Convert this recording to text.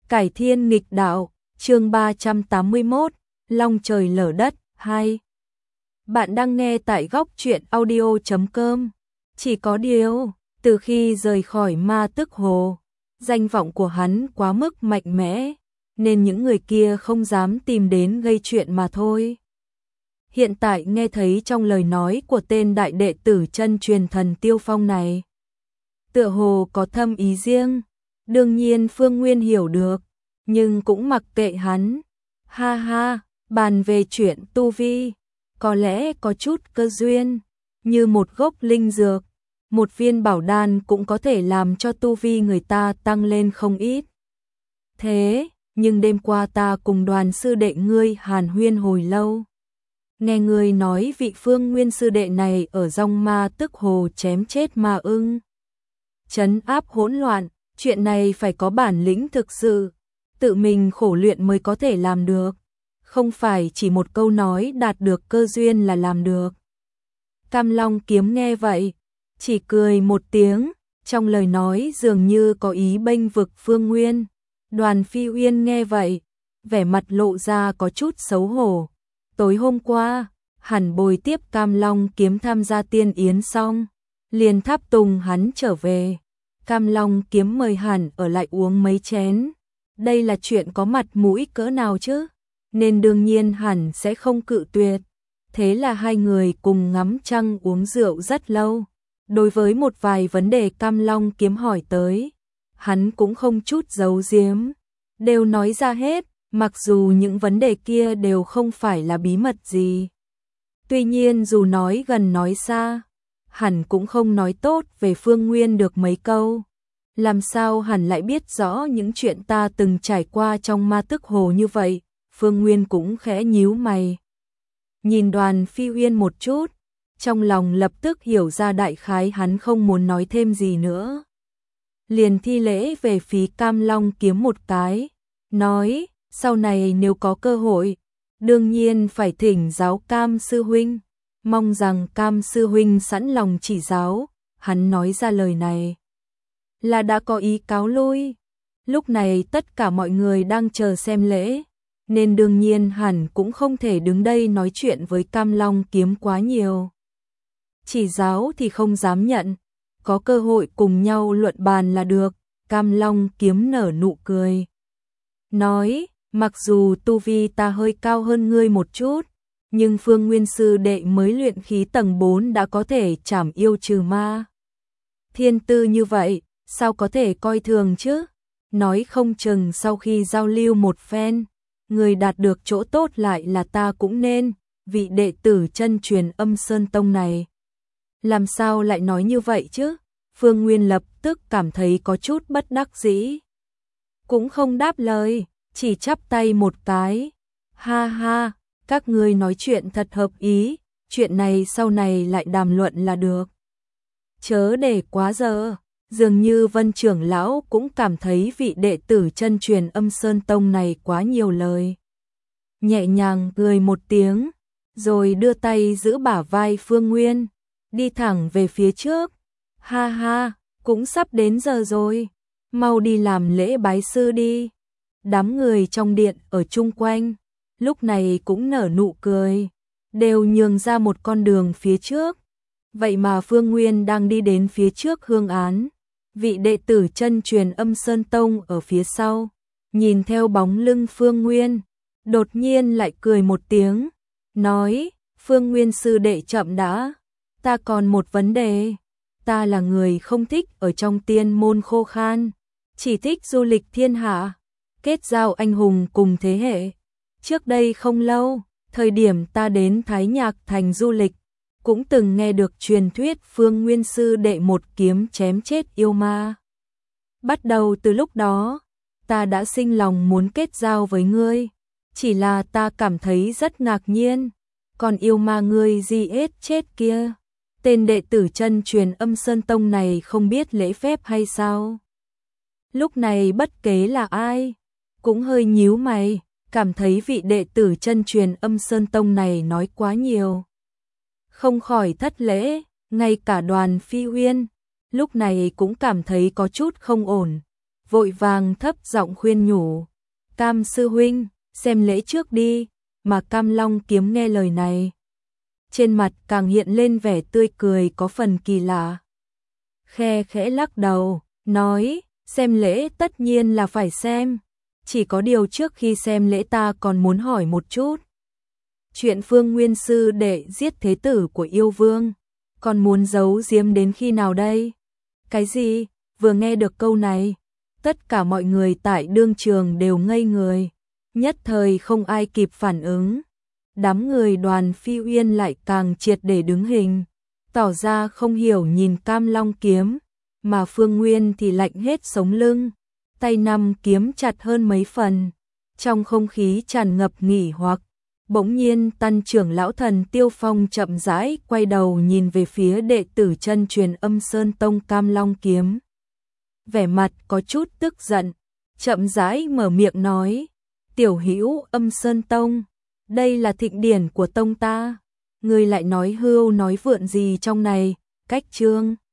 Cải thiên nghịch đạo, chương 381, Long trời lở đất, 2. Bạn đang nghe tại góc truyện audio.com. Chỉ có điều, từ khi rời khỏi Ma Tức Hồ, danh vọng của hắn quá mức mạnh mẽ, nên những người kia không dám tìm đến gây chuyện mà thôi. Hiện tại nghe thấy trong lời nói của tên đại đệ tử chân truyền thần Tiêu Phong này, tựa hồ có thâm ý riêng, đương nhiên Phương Nguyên hiểu được, nhưng cũng mặc kệ hắn. Ha ha, bàn về chuyện tu vi, có lẽ có chút cơ duyên, như một gốc linh dược, một viên bảo đan cũng có thể làm cho tu vi người ta tăng lên không ít. Thế, nhưng đêm qua ta cùng Đoàn sư đệ ngươi hàn huyên hồi lâu. Nghe ngươi nói vị Phương Nguyên sư đệ này ở Dòng Ma Tức Hồ chém chết ma ưng, trấn áp hỗn loạn, chuyện này phải có bản lĩnh thực sự, tự mình khổ luyện mới có thể làm được, không phải chỉ một câu nói đạt được cơ duyên là làm được. Cam Long Kiếm nghe vậy, chỉ cười một tiếng, trong lời nói dường như có ý bênh vực Phương Nguyên. Đoàn Phi Uyên nghe vậy, vẻ mặt lộ ra có chút xấu hổ. Tối hôm qua, hẳn bồi tiếp Cam Long Kiếm tham gia tiên yến xong, liền tháp tùng hắn trở về. Cam Long Kiếm mời hẳn ở lại uống mấy chén. Đây là chuyện có mặt mũi cỡ nào chứ, nên đương nhiên hẳn sẽ không cự tuyệt. Thế là hai người cùng ngắm trăng uống rượu rất lâu. Đối với một vài vấn đề Cam Long Kiếm hỏi tới, hắn cũng không chút giấu giếm, đều nói ra hết, mặc dù những vấn đề kia đều không phải là bí mật gì. Tuy nhiên dù nói gần nói xa, hẳn cũng không nói tốt về Phương Nguyên được mấy câu. Làm sao hẳn lại biết rõ những chuyện ta từng trải qua trong Ma Tức Hồ như vậy? Phương Nguyên cũng khẽ nhíu mày. Nhìn Đoàn Phi Uyên một chút, trong lòng lập tức hiểu ra đại khái hắn không muốn nói thêm gì nữa. Liền thi lễ về phía Cam Long Kiếm một cái, nói, sau này nếu có cơ hội, đương nhiên phải thỉnh giáo Cam sư huynh, mong rằng Cam sư huynh sẵn lòng chỉ giáo. Hắn nói ra lời này là đã có ý cáo lui. Lúc này tất cả mọi người đang chờ xem lễ, nên đương nhiên hẳn cũng không thể đứng đây nói chuyện với Cam Long Kiếm quá nhiều. Chỉ giáo thì không dám nhận, có cơ hội cùng nhau luận bàn là được. Cam Long Kiếm nở nụ cười, nói, mặc dù tu vi ta hơi cao hơn ngươi một chút, nhưng Phương Nguyên sư đệ mới luyện khí tầng 4 đã có thể trảm yêu trừ ma. Thiên tư như vậy, sao có thể coi thường chứ? Nói không chừng sau khi giao lưu một phen, người đạt được chỗ tốt lại là ta cũng nên. Vị đệ tử chân truyền Âm Sơn Tông này, làm sao lại nói như vậy chứ? Phương Nguyên lập tức cảm thấy có chút bất đắc dĩ, cũng không đáp lời, chỉ chắp tay một cái. Ha ha, các ngươi nói chuyện thật hợp ý, chuyện này sau này lại đàm luận là được, chớ để quá giờ. Dường như Vân trưởng lão cũng cảm thấy vị đệ tử chân truyền Âm Sơn Tông này quá nhiều lời. Nhẹ nhàng cười một tiếng, rồi đưa tay giữ bả vai Phương Nguyên, đi thẳng về phía trước. Ha ha, cũng sắp đến giờ rồi, mau đi làm lễ bái sư đi. Đám người trong điện ở chung quanh, lúc này cũng nở nụ cười, đều nhường ra một con đường phía trước. Vậy mà Phương Nguyên đang đi đến phía trước hương án, vị đệ tử chân truyền Âm Sơn Tông ở phía sau, nhìn theo bóng lưng Phương Nguyên, đột nhiên lại cười một tiếng, nói, Phương Nguyên sư đệ chậm đã, ta còn một vấn đề. Ta là người không thích ở trong tiên môn khô khan, chỉ thích du lịch thiên hạ, kết giao anh hùng cùng thế hệ. Trước đây không lâu, thời điểm ta đến Thái Nhạc Thành du lịch, cũng từng nghe được truyền thuyết Phương Nguyên sư đệ một kiếm chém chết yêu ma. Bắt đầu từ lúc đó, ta đã sinh lòng muốn kết giao với ngươi, chỉ là ta cảm thấy rất ngạc nhiên, còn yêu ma ngươi di ết chết kia, tên đệ tử chân truyền Âm Sơn Tông này không biết lễ phép hay sao? Lúc này bất kể là ai, cũng hơi nhíu mày, cảm thấy vị đệ tử chân truyền Âm Sơn Tông này nói quá nhiều, không khỏi thất lễ. Ngay cả Đoàn Phi Uyên lúc này cũng cảm thấy có chút không ổn, vội vàng thấp giọng khuyên nhủ, Cam sư huynh, xem lễ trước đi, mà Cam Long Kiếm nghe lời này. Trên mặt càng hiện lên vẻ tươi cười có phần kỳ lạ. Khe khẽ lắc đầu, nói, xem lễ tất nhiên là phải xem. Chỉ có điều trước khi xem lễ ta còn muốn hỏi một chút. Chuyện Phương Nguyên sư đệ giết thế tử của yêu vương, còn muốn giấu giếm đến khi nào đây? Cái gì? Vừa nghe được câu này, tất cả mọi người tại đương trường đều ngây người, nhất thời không ai kịp phản ứng. Đám người Đoàn Phi Uyên lại càng triệt để đứng hình, tỏ ra không hiểu nhìn Cam Long Kiếm, mà Phương Nguyên thì lạnh hết sống lưng, tay nắm kiếm chặt hơn mấy phần. Trong không khí tràn ngập nghỉ hoặc, bỗng nhiên Tân trưởng lão thần Tiêu Phong chậm rãi quay đầu nhìn về phía đệ tử chân truyền Âm Sơn Tông Cam Long Kiếm. Vẻ mặt có chút tức giận, chậm rãi mở miệng nói, tiểu hữu Âm Sơn Tông, đây là thịnh điển của tông ta, ngươi lại nói hưu nói vượn gì trong này, cách chương.